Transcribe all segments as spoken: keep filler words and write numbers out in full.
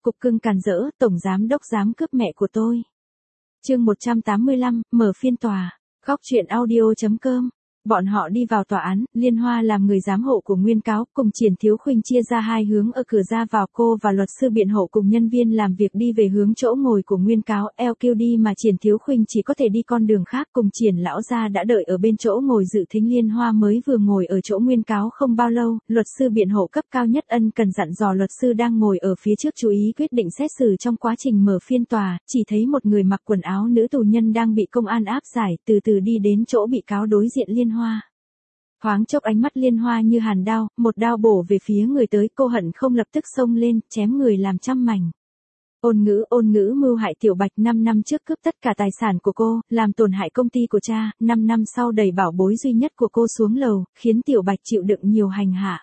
cục cưng càn rỡ, tổng giám đốc dám cướp mẹ của tôi. Chương một trăm tám mươi lăm, mở phiên tòa. Góc truyện audio chấm com. Bọn họ đi vào tòa án, Liên Hoa làm người giám hộ của nguyên cáo, cùng Triển Thiếu Khuynh chia ra hai hướng ở cửa ra vào, cô và luật sư biện hộ cùng nhân viên làm việc đi về hướng chỗ ngồi của nguyên cáo, eo kiu đi mà Triển Thiếu Khuynh chỉ có thể đi con đường khác, cùng Triển lão gia đã đợi ở bên chỗ ngồi dự thính. Liên Hoa mới vừa ngồi ở chỗ nguyên cáo không bao lâu, luật sư biện hộ cấp cao nhất ân cần dặn dò luật sư đang ngồi ở phía trước chú ý quyết định xét xử. Trong quá trình mở phiên tòa, chỉ thấy một người mặc quần áo nữ tù nhân đang bị công an áp giải, từ từ đi đến chỗ bị cáo đối diện Liên Hoa. Thoáng chốc ánh mắt Liên Hoa như hàn đao, một đao bổ về phía người tới, cô hận không lập tức xông lên, chém người làm trăm mảnh. Ôn Ngữ, Ôn Ngữ mưu hại Tiểu Bạch năm năm trước, cướp tất cả tài sản của cô, làm tổn hại công ty của cha, năm năm sau đẩy bảo bối duy nhất của cô xuống lầu, khiến Tiểu Bạch chịu đựng nhiều hành hạ.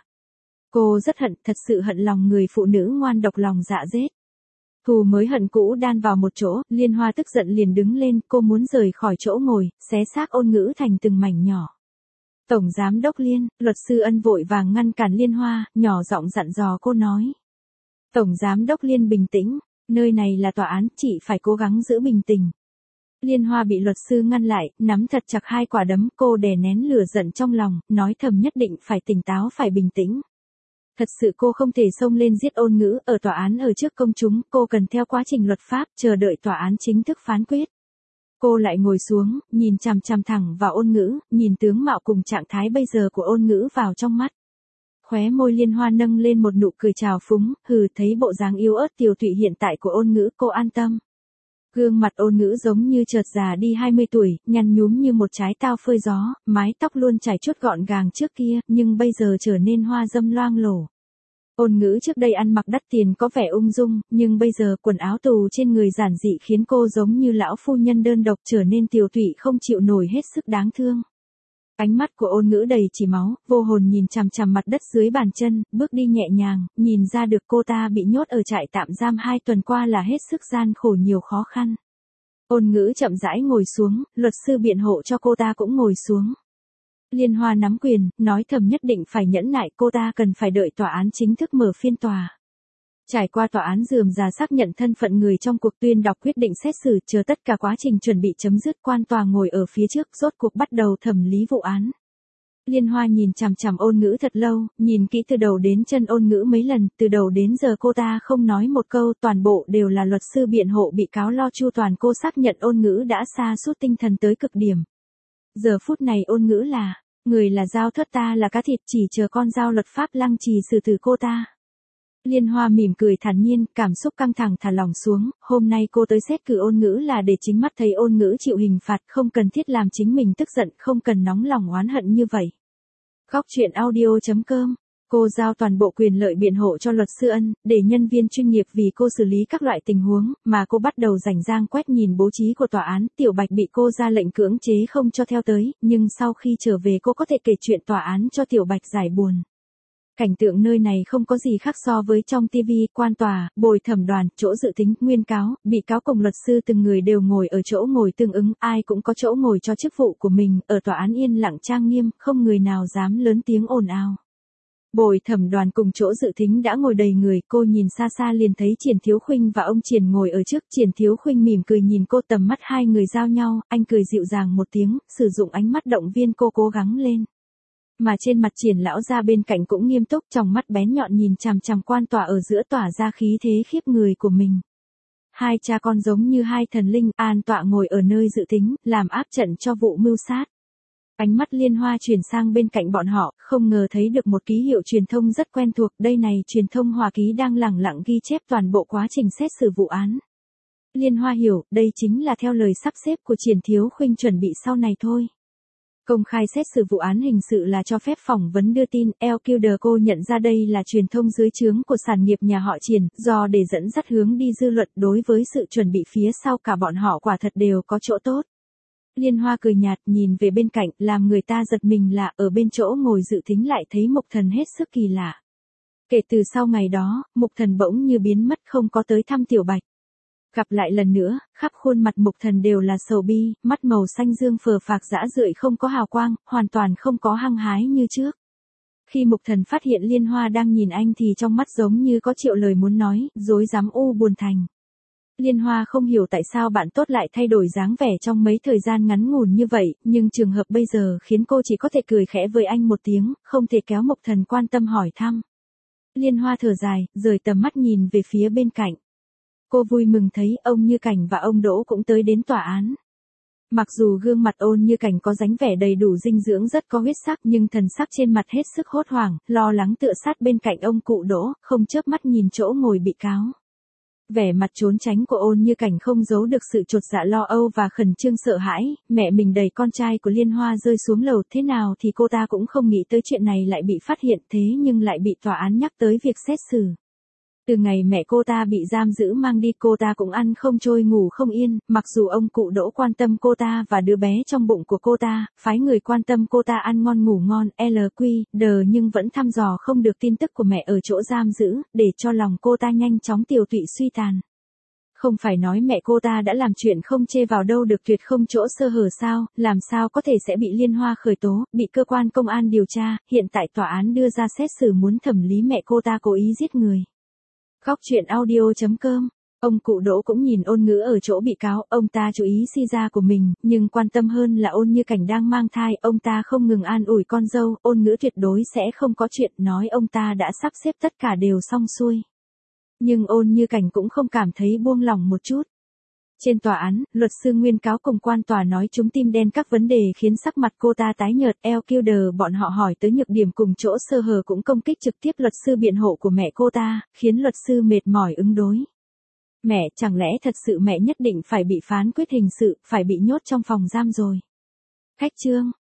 Cô rất hận, thật sự hận lòng người phụ nữ ngoan độc lòng dạ dết. Thù mới hận cũ đan vào một chỗ, Liên Hoa tức giận liền đứng lên, cô muốn rời khỏi chỗ ngồi, xé xác Ôn Ngữ thành từng mảnh nhỏ. Tổng giám đốc Liên, luật sư Ân vội vàng ngăn cản Liên Hoa, nhỏ giọng dặn dò cô nói. Tổng giám đốc Liên bình tĩnh, nơi này là tòa án, chị phải cố gắng giữ bình tĩnh. Liên Hoa bị luật sư ngăn lại, nắm thật chặt hai quả đấm, cô đè nén lửa giận trong lòng, nói thầm nhất định phải tỉnh táo, phải bình tĩnh. Thật sự cô không thể xông lên giết Ôn Ngữ, ở tòa án ở trước công chúng, cô cần theo quá trình luật pháp, chờ đợi tòa án chính thức phán quyết. Cô lại ngồi xuống, nhìn chằm chằm thẳng vào Ôn Ngữ, nhìn tướng mạo cùng trạng thái bây giờ của Ôn Ngữ vào trong mắt. Khóe môi Liên Hoa nâng lên một nụ cười trào phúng, hừ, thấy bộ dáng yếu ớt tiều tụy hiện tại của Ôn Ngữ, cô an tâm. Gương mặt Ôn Ngữ giống như chợt già đi hai mươi tuổi, nhăn nhúm như một trái táo phơi gió, mái tóc luôn chải chuốt gọn gàng trước kia, nhưng bây giờ trở nên hoa dâm loang lổ. Ôn Ngữ trước đây ăn mặc đắt tiền có vẻ ung dung, nhưng bây giờ quần áo tù trên người giản dị khiến cô giống như lão phu nhân đơn độc, trở nên tiều tụy không chịu nổi, hết sức đáng thương. Ánh mắt của Ôn Ngữ đầy chỉ máu, vô hồn nhìn chằm chằm mặt đất dưới bàn chân, bước đi nhẹ nhàng, nhìn ra được cô ta bị nhốt ở trại tạm giam hai tuần qua là hết sức gian khổ nhiều khó khăn. Ôn Ngữ chậm rãi ngồi xuống, luật sư biện hộ cho cô ta cũng ngồi xuống. Liên Hoa nắm quyền, nói thầm nhất định phải nhẫn nại, cô ta cần phải đợi tòa án chính thức mở phiên tòa. Trải qua tòa án rườm rà xác nhận thân phận người trong cuộc, tuyên đọc quyết định xét xử, chờ tất cả quá trình chuẩn bị chấm dứt, quan tòa ngồi ở phía trước, rốt cuộc bắt đầu thẩm lý vụ án. Liên Hoa nhìn chằm chằm Ôn Ngữ thật lâu, nhìn kỹ từ đầu đến chân Ôn Ngữ mấy lần, từ đầu đến giờ cô ta không nói một câu, toàn bộ đều là luật sư biện hộ bị cáo lo chu toàn, cô xác nhận Ôn Ngữ đã sa sút tinh thần tới cực điểm. Giờ phút này Ôn Ngữ là, người là dao thớt, ta là cá thịt, chỉ chờ con dao luật pháp lăng trì xử tử cô ta. Liên Hoa mỉm cười thản nhiên, cảm xúc căng thẳng thả lỏng xuống, hôm nay cô tới xét cử Ôn Ngữ là để chính mắt thấy Ôn Ngữ chịu hình phạt, không cần thiết làm chính mình tức giận, không cần nóng lòng oán hận như vậy. Góc truyện audio chấm com. Cô giao toàn bộ quyền lợi biện hộ cho luật sư Ân, để nhân viên chuyên nghiệp vì cô xử lý các loại tình huống, mà cô bắt đầu rảnh rang quét nhìn bố trí của tòa án. Tiểu Bạch bị cô ra lệnh cưỡng chế không cho theo tới, nhưng sau khi trở về cô có thể kể chuyện tòa án cho Tiểu Bạch giải buồn. Cảnh tượng nơi này không có gì khác so với trong ti vi, quan tòa, bồi thẩm đoàn, chỗ dự tính, nguyên cáo, bị cáo cùng luật sư từng người đều ngồi ở chỗ ngồi tương ứng, ai cũng có chỗ ngồi cho chức vụ của mình, ở tòa án yên lặng trang nghiêm, không người nào dám lớn tiếng ồn ào. Bồi thẩm đoàn cùng chỗ dự thính đã ngồi đầy người, cô nhìn xa xa liền thấy Triển Thiếu Khuynh và ông Triển ngồi ở trước. Triển Thiếu Khuynh mỉm cười nhìn cô, tầm mắt hai người giao nhau, anh cười dịu dàng một tiếng, sử dụng ánh mắt động viên cô cố gắng lên. Mà trên mặt Triển lão gia bên cạnh cũng nghiêm túc, trong mắt bén nhọn nhìn chằm chằm quan tòa ở giữa, tỏa ra khí thế khiếp người của mình. Hai cha con giống như hai thần linh, an tọa ngồi ở nơi dự tính, làm áp trận cho vụ mưu sát. Ánh mắt Liên Hoa chuyển sang bên cạnh bọn họ, không ngờ thấy được một ký hiệu truyền thông rất quen thuộc, đây này, truyền thông Hoa Ký đang lẳng lặng ghi chép toàn bộ quá trình xét xử vụ án. Liên Hoa hiểu, đây chính là theo lời sắp xếp của Triển Thiếu Khuynh chuẩn bị sau này thôi. Công khai xét xử vụ án hình sự là cho phép phỏng vấn đưa tin, El Kilder cô nhận ra đây là truyền thông dưới trướng của sản nghiệp nhà họ Triển, do để dẫn dắt hướng đi dư luận, đối với sự chuẩn bị phía sau cả bọn họ quả thật đều có chỗ tốt. Liên Hoa cười nhạt nhìn về bên cạnh, làm người ta giật mình là ở bên chỗ ngồi dự thính lại thấy Mục Thần hết sức kỳ lạ. Kể từ sau ngày đó, Mục Thần bỗng như biến mất, không có tới thăm Tiểu Bạch. Gặp lại lần nữa, khắp khuôn mặt Mục Thần đều là sầu bi, mắt màu xanh dương phờ phạc rã rượi không có hào quang, hoàn toàn không có hăng hái như trước. Khi Mục Thần phát hiện Liên Hoa đang nhìn anh thì trong mắt giống như có triệu lời muốn nói, dối dám u buồn thành. Liên Hoa không hiểu tại sao bạn tốt lại thay đổi dáng vẻ trong mấy thời gian ngắn ngủn như vậy, nhưng trường hợp bây giờ khiến cô chỉ có thể cười khẽ với anh một tiếng, không thể kéo Mục Thần quan tâm hỏi thăm. Liên Hoa thở dài, rời tầm mắt nhìn về phía bên cạnh. Cô vui mừng thấy ông Như Cảnh và ông Đỗ cũng tới đến tòa án. Mặc dù gương mặt Ôn Như Cảnh có dáng vẻ đầy đủ dinh dưỡng rất có huyết sắc nhưng thần sắc trên mặt hết sức hốt hoảng, lo lắng tựa sát bên cạnh ông cụ Đỗ, không chớp mắt nhìn chỗ ngồi bị cáo. Vẻ mặt trốn tránh của Ôn Như Cảnh không giấu được sự chột dạ lo âu và khẩn trương sợ hãi, mẹ mình đẩy con trai của Liên Hoa rơi xuống lầu thế nào thì cô ta cũng không nghĩ tới chuyện này lại bị phát hiện thế nhưng lại bị tòa án nhắc tới việc xét xử. Từ ngày mẹ cô ta bị giam giữ mang đi cô ta cũng ăn không trôi ngủ không yên, mặc dù ông cụ Đỗ quan tâm cô ta và đứa bé trong bụng của cô ta, phái người quan tâm cô ta ăn ngon ngủ ngon, lờ quy, đờ nhưng vẫn thăm dò không được tin tức của mẹ ở chỗ giam giữ, để cho lòng cô ta nhanh chóng tiều tụy suy tàn. Không phải nói mẹ cô ta đã làm chuyện không chê vào đâu được tuyệt không chỗ sơ hở sao, làm sao có thể sẽ bị Liên Hoa khởi tố, bị cơ quan công an điều tra, hiện tại tòa án đưa ra xét xử muốn thẩm lý mẹ cô ta cố ý giết người. Góc truyện audio chấm com. Ông cụ Đỗ cũng nhìn Ôn Ngữ ở chỗ bị cáo, ông ta chú ý si ra của mình, nhưng quan tâm hơn là Ôn Như Cảnh đang mang thai, ông ta không ngừng an ủi con dâu, Ôn Ngữ tuyệt đối sẽ không có chuyện, nói ông ta đã sắp xếp tất cả đều xong xuôi. Nhưng Ôn Như Cảnh cũng không cảm thấy buông lỏng một chút. Trên tòa án, luật sư Nguyên Cáo cùng quan tòa nói trúng tim đen các vấn đề khiến sắc mặt cô ta tái nhợt, eo kêu đờ, bọn họ hỏi tới nhược điểm cùng chỗ sơ hở cũng công kích trực tiếp luật sư biện hộ của mẹ cô ta, khiến luật sư mệt mỏi ứng đối. Mẹ, chẳng lẽ thật sự mẹ nhất định phải bị phán quyết hình sự, phải bị nhốt trong phòng giam rồi? Khách chương.